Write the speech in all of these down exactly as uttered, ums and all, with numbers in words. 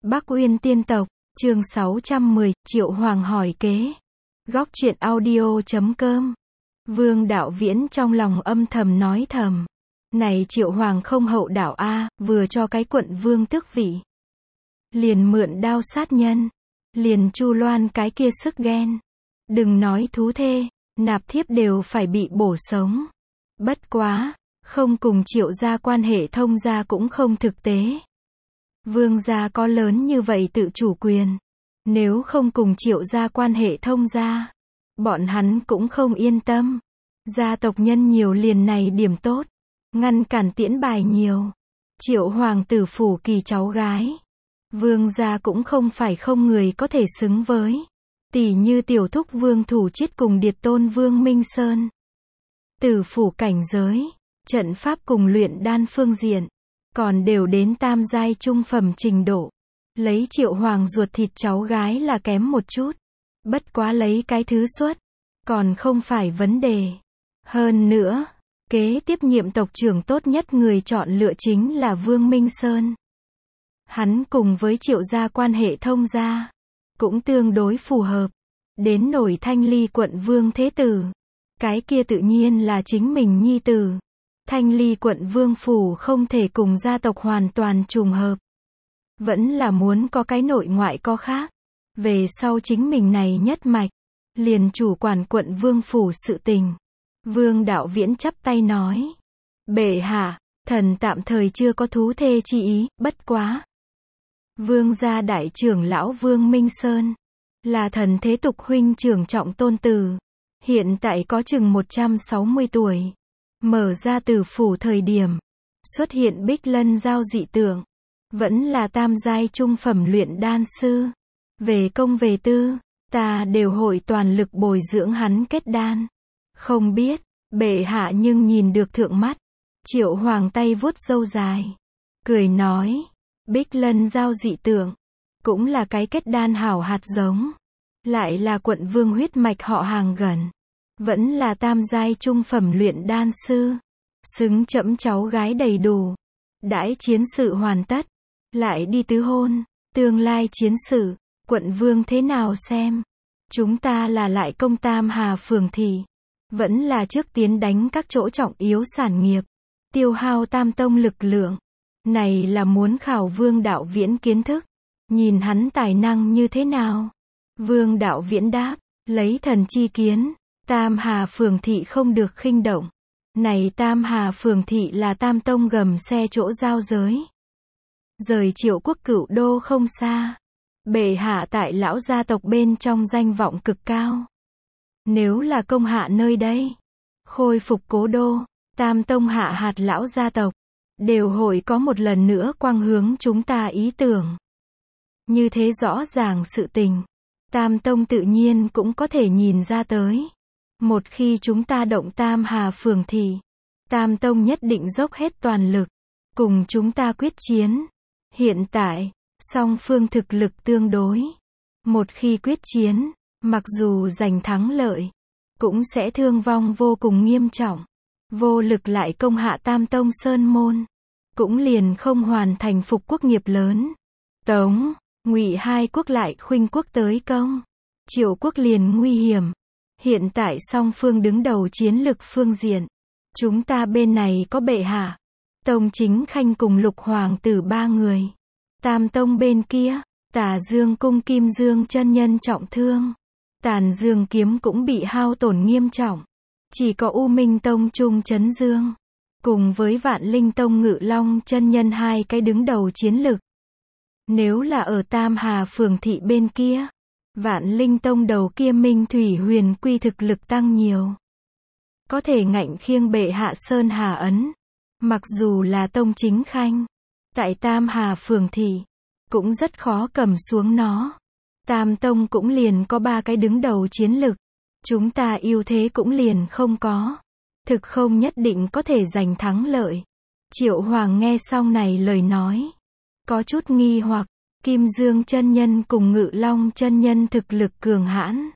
Bắc Uyên Tiên Tộc, chương sáu trăm mười, Triệu Hoàng hỏi kế. Góc truyện audio chấm com. Vương Đạo Viễn trong lòng âm thầm nói thầm. Này Triệu Hoàng không hậu đạo a, vừa cho cái quận vương tước vị. Liền mượn đao sát nhân. Liền Chu Loan cái kia sức ghen. Đừng nói thú thê, nạp thiếp đều phải bị bổ sống. Bất quá, không cùng Triệu gia quan hệ thông gia cũng không thực tế. Vương gia có lớn như vậy tự chủ quyền. Nếu không cùng Triệu gia quan hệ thông gia, bọn hắn cũng không yên tâm. Gia tộc nhân nhiều liền này điểm tốt. Ngăn cản tiễn bài nhiều. Triệu hoàng tử phủ kỳ cháu gái. Vương gia cũng không phải không người có thể xứng với. Tỷ như tiểu thúc Vương Thủ Chiết cùng điệt tôn Vương Minh Sơn. Tử phủ cảnh giới, trận pháp cùng luyện đan phương diện, còn đều đến tam giai trung phẩm trình độ. Lấy Triệu Hoàng ruột thịt cháu gái là kém một chút. Bất quá lấy cái thứ suất, còn không phải vấn đề. Hơn nữa, kế tiếp nhiệm tộc trưởng tốt nhất người chọn lựa chính là Vương Minh Sơn. Hắn cùng với Triệu gia quan hệ thông gia, cũng tương đối phù hợp. Đến nổi Thanh Ly quận Vương Thế Tử, cái kia tự nhiên là chính mình nhi tử. Thanh Ly quận Vương phủ không thể cùng gia tộc hoàn toàn trùng hợp. Vẫn là muốn có cái nội ngoại có khác. Về sau chính mình này nhất mạch, liền chủ quản quận Vương phủ sự tình. Vương Đạo Viễn chắp tay nói. Bệ hạ, thần tạm thời chưa có thú thê chi ý, bất quá. Vương gia đại trưởng lão Vương Minh Sơn, là thần thế tục huynh trưởng trọng tôn tử. Hiện tại có chừng một trăm sáu mươi tuổi. Mở ra tử phủ thời điểm, xuất hiện Bích Lân giao dị tượng. Vẫn là tam giai trung phẩm luyện đan sư. Về công về tư, ta đều hội toàn lực bồi dưỡng hắn kết đan. Không biết, bệ hạ nhưng nhìn được thượng mắt. Triệu Hoàng tay vuốt râu dài. Cười nói, Bích Lân giao dị tượng, cũng là cái kết đan hảo hạt giống. Lại là quận vương huyết mạch họ hàng gần. Vẫn là tam giai trung phẩm luyện đan sư. Xứng chẫm cháu gái đầy đủ. Đãi chiến sự hoàn tất. Lại đi tứ hôn. Tương lai chiến sự, quận vương thế nào xem? Chúng ta là lại công tam hà phường thị. Vẫn là trước tiến đánh các chỗ trọng yếu sản nghiệp. Tiêu hao tam tông lực lượng. Này là muốn khảo Vương Đạo Viễn kiến thức. Nhìn hắn tài năng như thế nào? Vương Đạo Viễn đáp, lấy thần chi kiến. Tam Hà phường thị không được khinh động. Này Tam Hà phường thị là tam tông gầm xe chỗ giao giới. Rời Triệu quốc cửu đô không xa. Bệ hạ tại lão gia tộc bên trong danh vọng cực cao. Nếu là công hạ nơi đây, khôi phục cố đô, tam tông hạ hạt lão gia tộc, đều hội có một lần nữa quang hướng chúng ta ý tưởng. Như thế rõ ràng sự tình, tam tông tự nhiên cũng có thể nhìn ra tới. Một khi chúng ta động tam hà phường thị, tam tông nhất định dốc hết toàn lực, cùng chúng ta quyết chiến. Hiện tại, song phương thực lực tương đối. Một khi quyết chiến, mặc dù giành thắng lợi, cũng sẽ thương vong vô cùng nghiêm trọng. Vô lực lại công hạ tam tông sơn môn, cũng liền không hoàn thành phục quốc nghiệp lớn. Tống, Ngụy hai quốc lại khuynh quốc tới công. Triệu quốc liền nguy hiểm. Hiện tại song phương đứng đầu chiến lực phương diện. Chúng ta bên này có bệ hạ, Tông Chính Khanh cùng Lục Hoàng tử ba người. Tam tông bên kia, Tà Dương cung Kim Dương chân nhân trọng thương. Tàn Dương kiếm cũng bị hao tổn nghiêm trọng. Chỉ có U Minh tông Trung Trấn Dương, cùng với Vạn Linh tông Ngự Long chân nhân hai cái đứng đầu chiến lực. Nếu là ở Tam Hà phường thị bên kia, Vạn Linh tông đầu kia Minh Thủy Huyền Quy thực lực tăng nhiều. Có thể ngạnh khiêng bệ hạ Sơn Hà ấn. Mặc dù là Tông Chính Khanh, tại Tam Hà phường thị, cũng rất khó cầm xuống nó. Tam tông cũng liền có ba cái đứng đầu chiến lực. Chúng ta ưu thế cũng liền không có. Thực không nhất định có thể giành thắng lợi. Triệu Hoàng nghe xong này lời nói, có chút nghi hoặc. Kim Dương chân nhân cùng Ngự Long chân nhân thực lực cường hãn.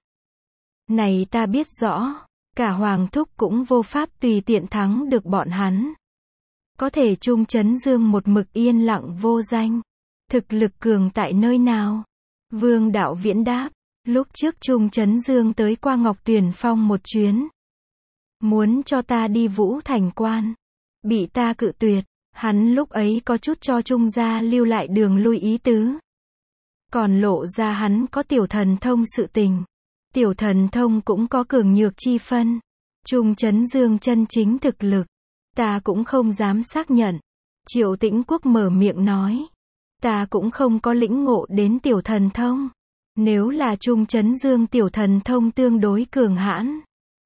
Này ta biết rõ, cả Hoàng thúc cũng vô pháp tùy tiện thắng được bọn hắn. Có thể Trung Trấn Dương một mực yên lặng vô danh. Thực lực cường tại nơi nào? Vương Đạo Viễn đáp, lúc trước Trung Chấn Dương tới qua Ngọc Tuyền Phong một chuyến. Muốn cho ta đi Vũ Thành Quan. Bị ta cự tuyệt, hắn lúc ấy có chút cho Trung gia lưu lại đường lui ý tứ. Còn lộ ra hắn có tiểu thần thông sự tình. Tiểu thần thông cũng có cường nhược chi phân. Trung Chấn Dương chân chính thực lực, ta cũng không dám xác nhận. Triệu Tĩnh Quốc mở miệng nói, ta cũng không có lĩnh ngộ đến tiểu thần thông. Nếu là Trung Chấn Dương tiểu thần thông tương đối cường hãn,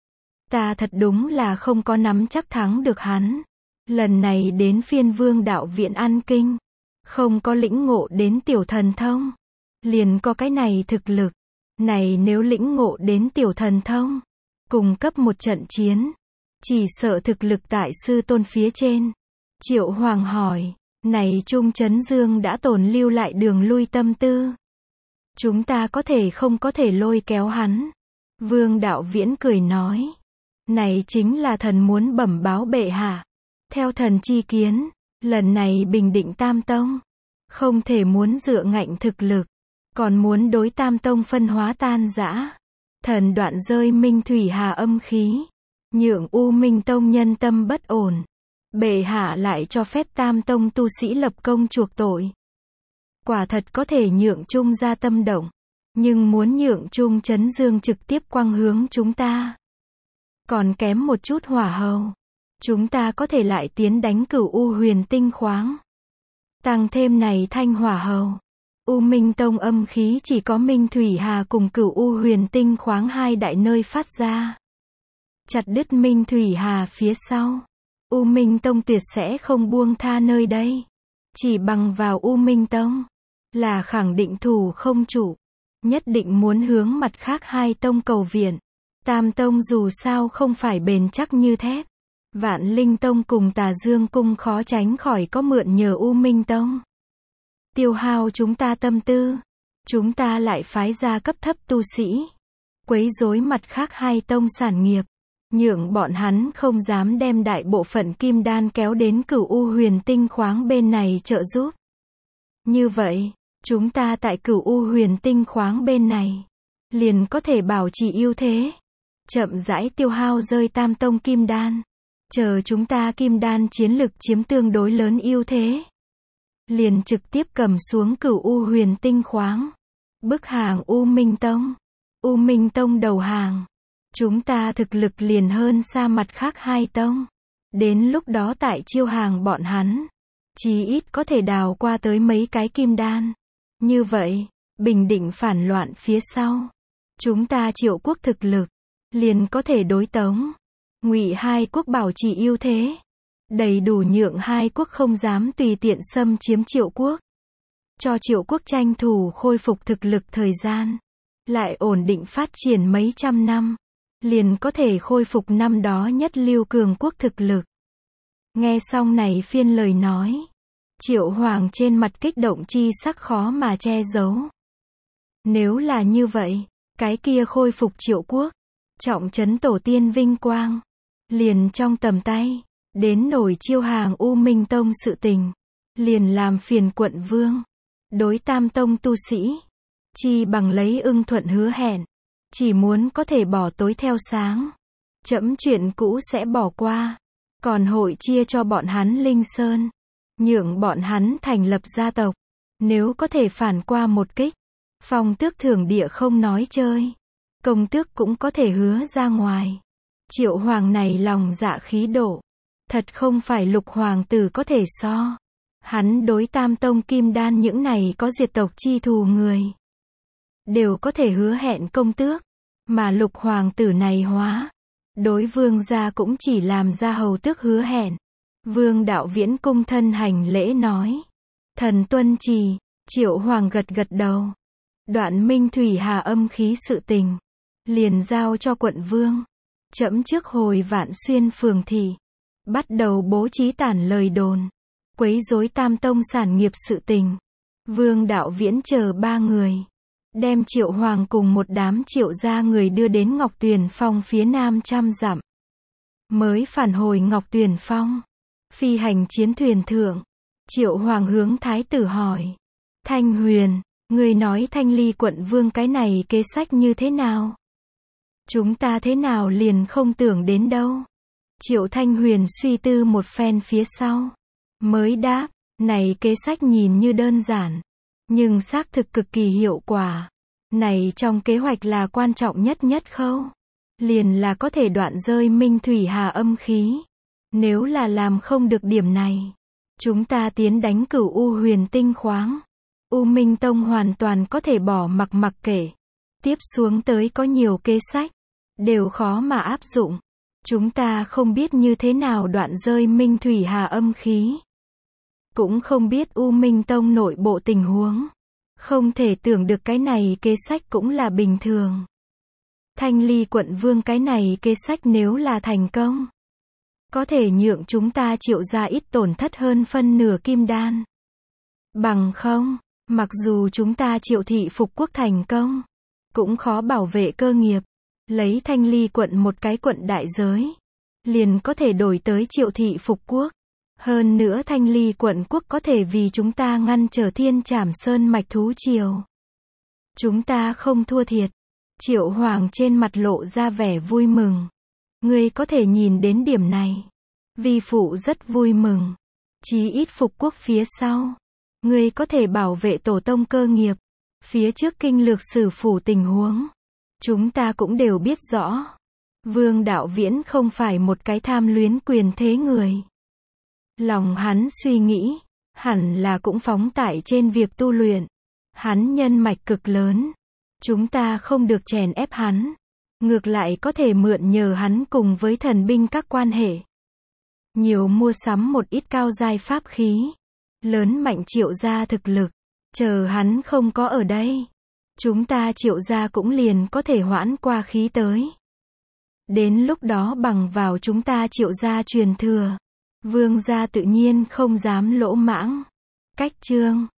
ta thật đúng là không có nắm chắc thắng được hắn. Lần này đến phiên Vương Đạo Viễn ăn kinh, không có lĩnh ngộ đến tiểu thần thông, liền có cái này thực lực. Này nếu lĩnh ngộ đến tiểu thần thông, cùng cấp một trận chiến, chỉ sợ thực lực tại sư tôn phía trên. Triệu Hoàng hỏi, này Trung Chấn Dương đã tồn lưu lại đường lui tâm tư. Chúng ta có thể không có thể lôi kéo hắn. Vương Đạo Viễn cười nói, này chính là thần muốn bẩm báo bệ hạ. Theo thần chi kiến, lần này bình định Tam Tông, không thể muốn dựa ngạnh thực lực, còn muốn đối Tam Tông phân hóa tan rã. Thần đoạn rơi Minh Thủy Hà âm khí, nhượng U Minh Tông nhân tâm bất ổn. Bệ hạ lại cho phép Tam Tông tu sĩ lập công chuộc tội. Quả thật có thể nhượng Trung gia tâm động, nhưng muốn nhượng Trung Chấn Dương trực tiếp quang hướng chúng ta, còn kém một chút hỏa hầu. Chúng ta có thể lại tiến đánh Cửu U Huyền Tinh khoáng, tăng thêm này thanh hỏa hầu. U Minh Tông âm khí chỉ có Minh Thủy Hà cùng Cửu U Huyền Tinh khoáng hai đại nơi phát ra. Chặt đứt Minh Thủy Hà phía sau, U Minh Tông tuyệt sẽ không buông tha nơi đây. Chỉ bằng vào U Minh Tông, là khẳng định thủ không trụ. Nhất định muốn hướng mặt khác hai tông cầu viện. Tam Tông dù sao không phải bền chắc như thép. Vạn Linh Tông cùng Tà Dương Cung khó tránh khỏi có mượn nhờ U Minh Tông. Tiêu hao chúng ta tâm tư. Chúng ta lại phái ra cấp thấp tu sĩ, quấy rối mặt khác hai tông sản nghiệp, nhượng bọn hắn không dám đem đại bộ phận kim đan kéo đến Cửu U Huyền Tinh khoáng bên này trợ giúp. Như vậy, chúng ta tại Cửu U Huyền Tinh khoáng bên này, liền có thể bảo trì ưu thế. Chậm rãi tiêu hao rơi Tam Tông kim đan. Chờ chúng ta kim đan chiến lực chiếm tương đối lớn ưu thế, liền trực tiếp cầm xuống Cửu U Huyền Tinh khoáng. Bức hàng U Minh Tông. U Minh Tông đầu hàng. Chúng ta thực lực liền hơn xa mặt khác hai tông. Đến lúc đó tại chiêu hàng bọn hắn, chí ít có thể đào qua tới mấy cái kim đan. Như vậy, bình định phản loạn phía sau, chúng ta Triệu quốc thực lực liền có thể đối tống. Ngụy hai quốc bảo trì ưu thế, đầy đủ nhượng hai quốc không dám tùy tiện xâm chiếm Triệu quốc. Cho Triệu quốc tranh thủ khôi phục thực lực thời gian, lại ổn định phát triển mấy trăm năm, liền có thể khôi phục năm đó nhất lưu cường quốc thực lực. Nghe xong này phiên lời nói, Triệu Hoàng trên mặt kích động chi sắc khó mà che giấu. Nếu là như vậy, cái kia khôi phục Triệu quốc, trọng trấn tổ tiên vinh quang, liền trong tầm tay. Đến nổi chiêu hàng U Minh Tông sự tình, liền làm phiền quận vương. Đối Tam Tông tu sĩ, chi bằng lấy ưng thuận hứa hẹn, chỉ muốn có thể bỏ tối theo sáng. Trẫm chuyện cũ sẽ bỏ qua, còn hội chia cho bọn hắn Linh Sơn, nhượng bọn hắn thành lập gia tộc. Nếu có thể phản qua một kích, phong tước thưởng địa không nói chơi, công tước cũng có thể hứa ra ngoài. Triệu Hoàng này lòng dạ khí độ, thật không phải Lục hoàng tử có thể so. Hắn đối Tam Tông kim đan những này có diệt tộc chi thù người, đều có thể hứa hẹn công tước, mà Lục hoàng tử này hóa, đối vương gia cũng chỉ làm ra hầu tước hứa hẹn. Vương Đạo Viễn cung thân hành lễ nói, thần tuân trì. Triệu Hoàng gật gật đầu. Đoạn Minh Thủy Hà âm khí sự tình, liền giao cho quận vương. Trẫm trước hồi Vạn Xuyên phường thị, bắt đầu bố trí tản lời đồn, quấy rối Tam Tông sản nghiệp sự tình. Vương Đạo Viễn chờ ba người, đem Triệu Hoàng cùng một đám Triệu gia người đưa đến Ngọc Tuyền Phong phía nam trăm dặm. Mới phản hồi Ngọc Tuyền Phong, phi hành chiến thuyền thượng, Triệu Hoàng hướng thái tử hỏi, Thanh Huyền, người nói Thanh Ly quận vương cái này kế sách như thế nào? Chúng ta thế nào liền không tưởng đến đâu. Triệu Thanh Huyền suy tư một phen phía sau, mới đáp, này kế sách nhìn như đơn giản, nhưng xác thực cực kỳ hiệu quả. Này trong kế hoạch là quan trọng nhất nhất khâu, liền là có thể đoạn rơi Minh Thủy Hà âm khí. Nếu là làm không được điểm này, chúng ta tiến đánh Cửu U Huyền Tinh khoáng, U Minh Tông hoàn toàn có thể bỏ mặc mặc kệ. Tiếp xuống tới có nhiều kế sách, đều khó mà áp dụng. Chúng ta không biết như thế nào đoạn rơi Minh Thủy Hà âm khí. Cũng không biết U Minh Tông nội bộ tình huống. Không thể tưởng được cái này kế sách cũng là bình thường. Thanh Ly quận vương cái này kế sách nếu là thành công, có thể nhượng chúng ta Triệu gia ít tổn thất hơn phân nửa kim đan. Bằng không, mặc dù chúng ta Triệu thị phục quốc thành công, cũng khó bảo vệ cơ nghiệp. Lấy Thanh Ly quận một cái quận đại giới, liền có thể đổi tới Triệu thị phục quốc. Hơn nữa Thanh Ly quận quốc có thể vì chúng ta ngăn trở Thiên Trảm Sơn mạch thú triều. Chúng ta không thua thiệt. Triệu Hoàng trên mặt lộ ra vẻ vui mừng. Ngươi có thể nhìn đến điểm này. Vi phụ rất vui mừng. Chí ít phục quốc phía sau, ngươi có thể bảo vệ tổ tông cơ nghiệp. Phía trước kinh lược sử phủ tình huống, chúng ta cũng đều biết rõ. Vương Đạo Viễn không phải một cái tham luyến quyền thế người. Lòng hắn suy nghĩ, hẳn là cũng phóng tải trên việc tu luyện. Hắn nhân mạch cực lớn. Chúng ta không được chèn ép hắn. Ngược lại có thể mượn nhờ hắn cùng với thần binh các quan hệ. Nhiều mua sắm một ít cao giai pháp khí. Lớn mạnh Triệu gia thực lực. Chờ hắn không có ở đây, chúng ta Triệu gia cũng liền có thể hoãn qua khí tới. Đến lúc đó bằng vào chúng ta Triệu gia truyền thừa, Vương gia tự nhiên không dám lỗ mãng. Cách chương